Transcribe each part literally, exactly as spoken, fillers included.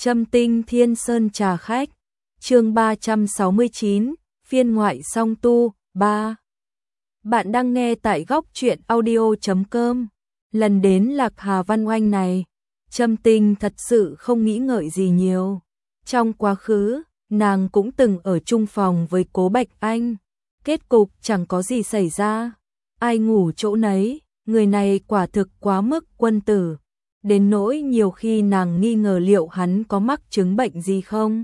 Châm tinh Thiên Sơn trà khách, chương ba trăm sáu mươi chín, phiên ngoại song tu, ba. Bạn đang nghe tại góc truyện audio chấm com. Lần đến Lạc Hà Văn Oanh này, Châm tinh thật sự không nghĩ ngợi gì nhiều. Trong quá khứ, nàng cũng từng ở chung phòng với Cố Bạch Anh. Kết cục chẳng có gì xảy ra. Ai ngủ chỗ nấy, người này quả thực quá mức quân tử. Đến nỗi nhiều khi nàng nghi ngờ liệu hắn có mắc chứng bệnh gì không.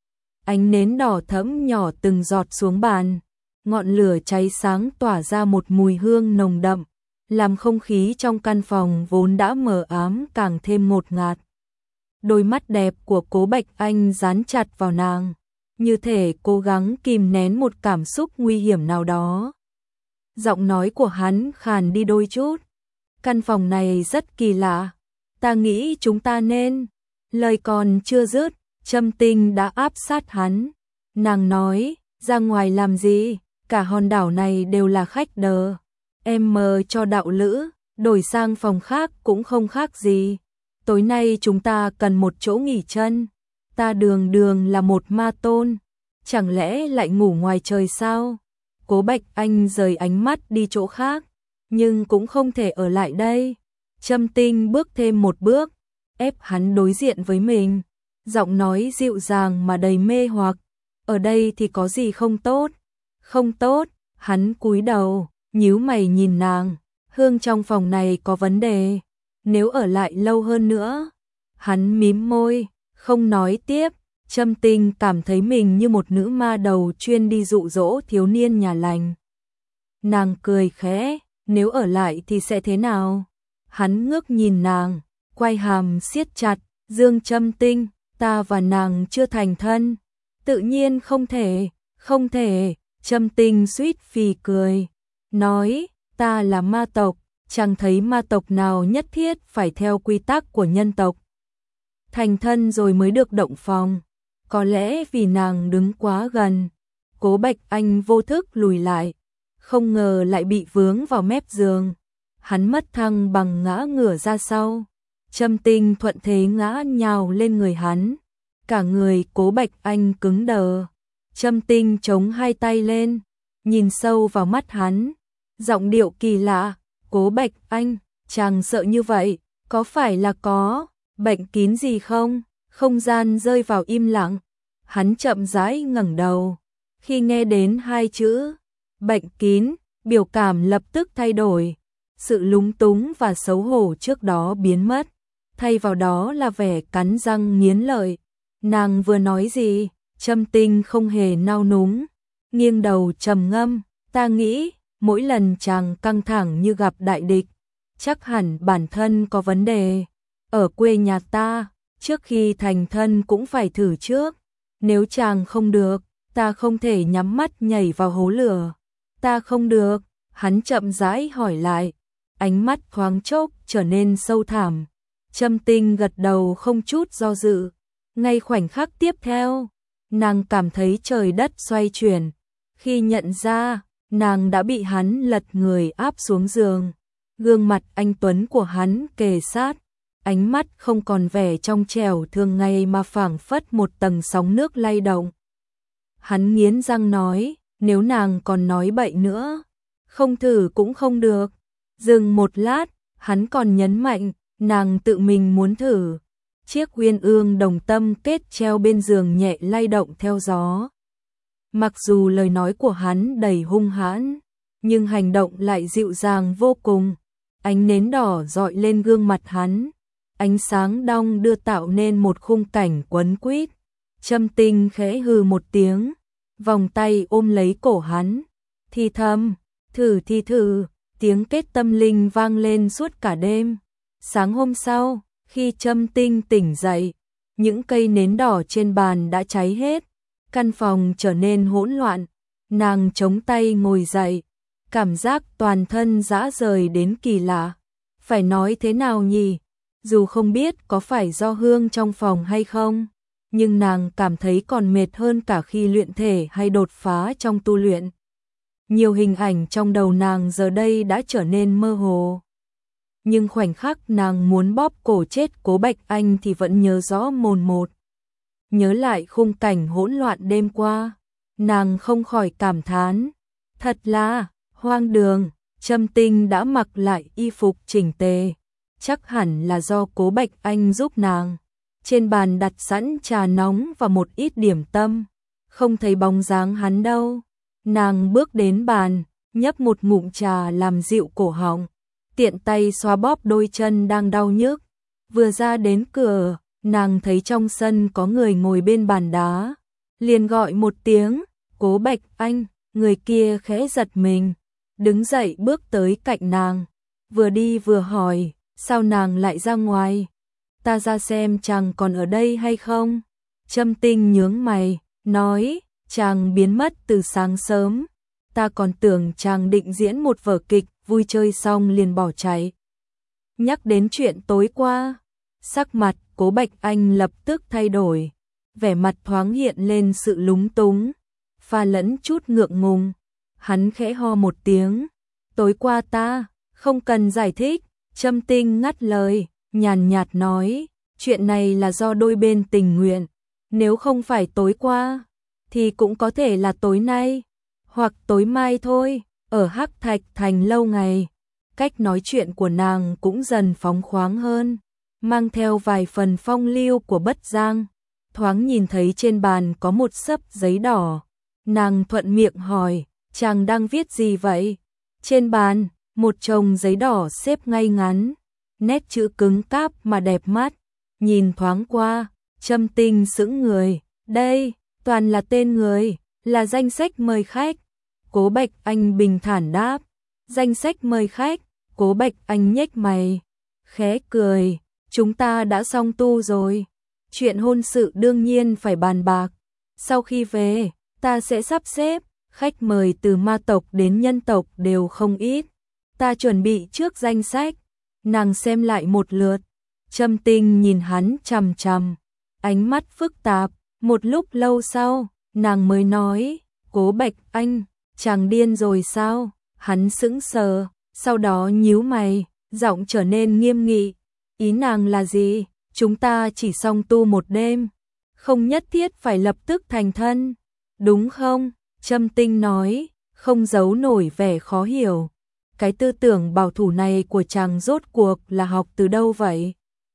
Ánh nến đỏ thẫm nhỏ từng giọt xuống bàn, ngọn lửa cháy sáng tỏa ra một mùi hương nồng đậm, làm không khí trong căn phòng vốn đã mờ ám càng thêm ngột ngạt. Đôi mắt đẹp của Cố Bạch Anh dán chặt vào nàng, như thể cố gắng kìm nén một cảm xúc nguy hiểm nào đó. Giọng nói của hắn khàn đi đôi chút. Căn phòng này rất kỳ lạ. Ta nghĩ chúng ta nên. Lời còn chưa dứt, Châm tinh đã áp sát hắn. Nàng nói, ra ngoài làm gì, cả hòn đảo này đều là khách đờ. Em mời cho đạo lữ, đổi sang phòng khác cũng không khác gì. Tối nay chúng ta cần một chỗ nghỉ chân. Ta đường đường là một ma tôn, chẳng lẽ lại ngủ ngoài trời sao? Cố Bạch Anh rời ánh mắt đi chỗ khác, nhưng cũng không thể ở lại đây. Châm tinh bước thêm một bước, ép hắn đối diện với mình. Giọng nói dịu dàng mà đầy mê hoặc. Ở đây thì có gì không tốt? Không tốt, hắn cúi đầu, nhíu mày nhìn nàng. Hương trong phòng này có vấn đề. Nếu ở lại lâu hơn nữa. Hắn mím môi, không nói tiếp. Châm tinh cảm thấy mình như một nữ ma đầu chuyên đi dụ dỗ thiếu niên nhà lành. Nàng cười khẽ, nếu ở lại thì sẽ thế nào? Hắn ngước nhìn nàng, quay hàm siết chặt, Dương Châm tinh, ta và nàng chưa thành thân. Tự nhiên không thể, không thể. Châm tinh suýt phì cười, nói, ta là ma tộc, chẳng thấy ma tộc nào nhất thiết phải theo quy tắc của nhân tộc. Thành thân rồi mới được động phòng. Có lẽ vì nàng đứng quá gần. Cố Bạch Anh vô thức lùi lại, không ngờ lại bị vướng vào mép giường. Hắn mất thăng bằng ngã ngửa ra sau. Châm tinh thuận thế ngã nhào lên người hắn. Cả người Cố Bạch Anh cứng đờ. Châm tinh chống hai tay lên, nhìn sâu vào mắt hắn. Giọng điệu kỳ lạ, Cố Bạch Anh, chàng sợ như vậy, có phải là có bệnh kín gì không? Không gian rơi vào im lặng. Hắn chậm rãi ngẩng đầu. Khi nghe đến hai chữ bệnh kín, biểu cảm lập tức thay đổi. Sự lúng túng và xấu hổ trước đó biến mất, thay vào đó là vẻ cắn răng nghiến lợi. Nàng vừa nói gì? Châm tinh không hề nao núng, nghiêng đầu trầm ngâm. Ta nghĩ, mỗi lần chàng căng thẳng như gặp đại địch, chắc hẳn bản thân có vấn đề. Ở quê nhà ta, trước khi thành thân cũng phải thử trước. Nếu chàng không được, ta không thể nhắm mắt nhảy vào hố lửa. Ta không được, hắn chậm rãi hỏi lại. Ánh mắt thoáng chốc trở nên sâu thẳm. Châm tinh gật đầu không chút do dự. Ngay khoảnh khắc tiếp theo, nàng cảm thấy trời đất xoay chuyển. Khi nhận ra, nàng đã bị hắn lật người áp xuống giường. Gương mặt anh tuấn của hắn kề sát. Ánh mắt không còn vẻ trong trẻo thường ngày mà phảng phất một tầng sóng nước lay động. Hắn nghiến răng nói, nếu nàng còn nói bậy nữa, không thử cũng không được. Dừng một lát, hắn còn nhấn mạnh, nàng tự mình muốn thử. Chiếc uyên ương đồng tâm kết treo bên giường nhẹ lay động theo gió. Mặc dù lời nói của hắn đầy hung hãn, nhưng hành động lại dịu dàng vô cùng. Ánh nến đỏ dọi lên gương mặt hắn. Ánh sáng đong đưa tạo nên một khung cảnh quấn quýt. Châm tinh khẽ hừ một tiếng, vòng tay ôm lấy cổ hắn. Thì thầm, thử thì thử, tiếng kết tâm linh vang lên suốt cả đêm. Sáng hôm sau, khi Châm tinh tỉnh dậy, những cây nến đỏ trên bàn đã cháy hết. Căn phòng trở nên hỗn loạn. Nàng chống tay ngồi dậy, cảm giác toàn thân rã rời đến kỳ lạ. Phải nói thế nào nhỉ? Dù không biết có phải do hương trong phòng hay không, nhưng nàng cảm thấy còn mệt hơn cả khi luyện thể hay đột phá trong tu luyện. Nhiều hình ảnh trong đầu nàng giờ đây đã trở nên mơ hồ. Nhưng khoảnh khắc nàng muốn bóp cổ chết Cố Bạch Anh thì vẫn nhớ rõ mồn một. nhớ lại khung cảnh hỗn loạn đêm qua, nàng không khỏi cảm thán, thật là hoang đường. Trâm Tinh đã mặc lại y phục chỉnh tề, chắc hẳn là do Cố Bạch Anh giúp nàng. Trên bàn đặt sẵn trà nóng và một ít điểm tâm, không thấy bóng dáng hắn đâu. Nàng bước đến bàn, nhấp một ngụm trà làm dịu cổ họng, tiện tay xoa bóp đôi chân đang đau nhức. Vừa ra đến cửa, nàng thấy trong sân có người ngồi bên bàn đá, liền gọi một tiếng, Cố Bạch Anh. Người kia khẽ giật mình, đứng dậy bước tới cạnh nàng, vừa đi vừa hỏi, sao nàng lại ra ngoài? Ta ra xem chàng còn ở đây hay không? Trâm Tinh nhướng mày, nói, chàng biến mất từ sáng sớm, ta còn tưởng chàng định diễn một vở kịch, vui chơi xong liền bỏ chạy. Nhắc đến chuyện tối qua, sắc mặt Cố Bạch Anh lập tức thay đổi, vẻ mặt thoáng hiện lên sự lúng túng, pha lẫn chút ngượng ngùng. Hắn khẽ ho một tiếng, tối qua ta, không cần giải thích. Trâm Tinh ngắt lời, nhàn nhạt nói, chuyện này là do đôi bên tình nguyện, nếu không phải tối qua, thì cũng có thể là tối nay, hoặc tối mai thôi. Ở Hắc Thạch Thành lâu ngày, cách nói chuyện của nàng cũng dần phóng khoáng hơn, mang theo vài phần phong lưu của Bất Giang. Thoáng nhìn thấy trên bàn có một xấp giấy đỏ, nàng thuận miệng hỏi, chàng đang viết gì vậy? Trên bàn, một chồng giấy đỏ xếp ngay ngắn, nét chữ cứng cáp mà đẹp mắt. Nhìn thoáng qua, Trâm Tinh sững người, đây, toàn là tên người, là danh sách mời khách. Cố Bạch Anh bình thản đáp, danh sách mời khách. Cố Bạch Anh nhếch mày, khẽ cười, chúng ta đã xong tu rồi, chuyện hôn sự đương nhiên phải bàn bạc, sau khi về, ta sẽ sắp xếp. Khách mời từ ma tộc đến nhân tộc đều không ít, ta chuẩn bị trước danh sách. Nàng xem lại một lượt, Trâm Tinh nhìn hắn chằm chằm, ánh mắt phức tạp. Một lúc lâu sau, nàng mới nói, Cố Bạch Anh, chàng điên rồi sao? Hắn sững sờ, sau đó nhíu mày, giọng trở nên nghiêm nghị. Ý nàng là gì? Chúng ta chỉ song tu một đêm, không nhất thiết phải lập tức thành thân, đúng không? Trâm Tinh nói, không giấu nổi vẻ khó hiểu. Cái tư tưởng bảo thủ này của chàng rốt cuộc là học từ đâu vậy?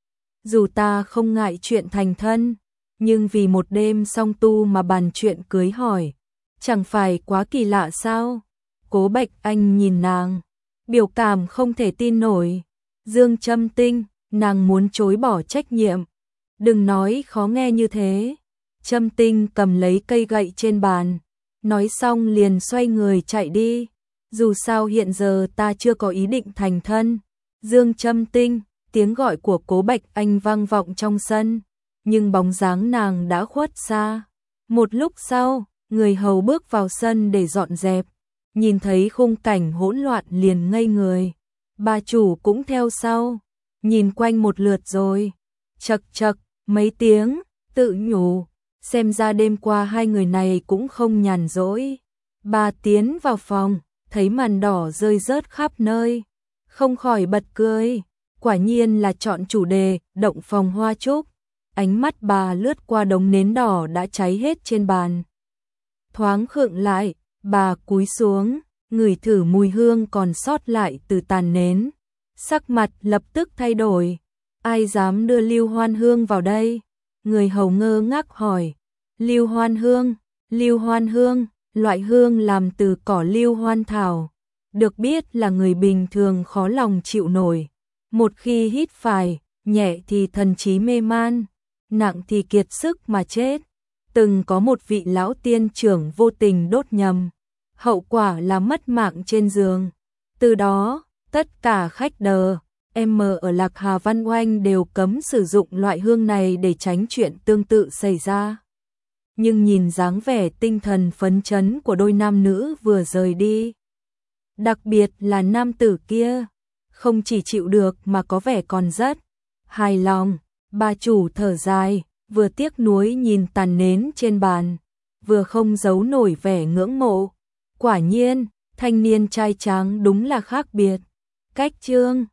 Dù ta không ngại chuyện thành thân, nhưng vì một đêm song tu mà bàn chuyện cưới hỏi, chẳng phải quá kỳ lạ sao? Cố Bạch Anh nhìn nàng, biểu cảm không thể tin nổi. Dương Trâm Tinh, nàng muốn chối bỏ trách nhiệm. Đừng nói khó nghe như thế. Trâm Tinh cầm lấy cây gậy trên bàn, nói xong liền xoay người chạy đi. Dù sao hiện giờ ta chưa có ý định thành thân. Dương Trâm Tinh, tiếng gọi của Cố Bạch Anh vang vọng trong sân, nhưng bóng dáng nàng đã khuất xa. Một lúc sau, người hầu bước vào sân để dọn dẹp, nhìn thấy khung cảnh hỗn loạn liền ngây người. Bà chủ cũng theo sau, nhìn quanh một lượt rồi chật chật mấy tiếng, tự nhủ, xem ra đêm qua hai người này cũng không nhàn rỗi. Bà tiến vào phòng, thấy màn đỏ rơi rớt khắp nơi, không khỏi bật cười. Quả nhiên là chọn chủ đề, động phòng hoa trúc. Ánh mắt bà lướt qua đống nến đỏ đã cháy hết trên bàn. Thoáng khựng lại, bà cúi xuống, ngửi thử mùi hương còn sót lại từ tàn nến. Sắc mặt lập tức thay đổi. Ai dám đưa Lưu Hoan Hương vào đây? Người hầu ngơ ngác hỏi. Lưu Hoan Hương, Lưu Hoan Hương, loại hương làm từ cỏ lưu hoan thảo, được biết là người bình thường khó lòng chịu nổi. Một khi hít phải, nhẹ thì thần trí mê man, nặng thì kiệt sức mà chết. Từng có một vị lão tiên trưởng vô tình đốt nhầm, hậu quả là mất mạng trên giường. Từ đó, tất cả khách đờ, em ở Lạc Hà Văn Oanh đều cấm sử dụng loại hương này để tránh chuyện tương tự xảy ra. Nhưng nhìn dáng vẻ tinh thần phấn chấn của đôi nam nữ vừa rời đi, đặc biệt là nam tử kia, không chỉ chịu được mà có vẻ còn rất hài lòng. Bà chủ thở dài, vừa tiếc nuối nhìn tàn nến trên bàn, vừa không giấu nổi vẻ ngưỡng mộ. Quả nhiên, thanh niên trai tráng đúng là khác biệt. Cách chương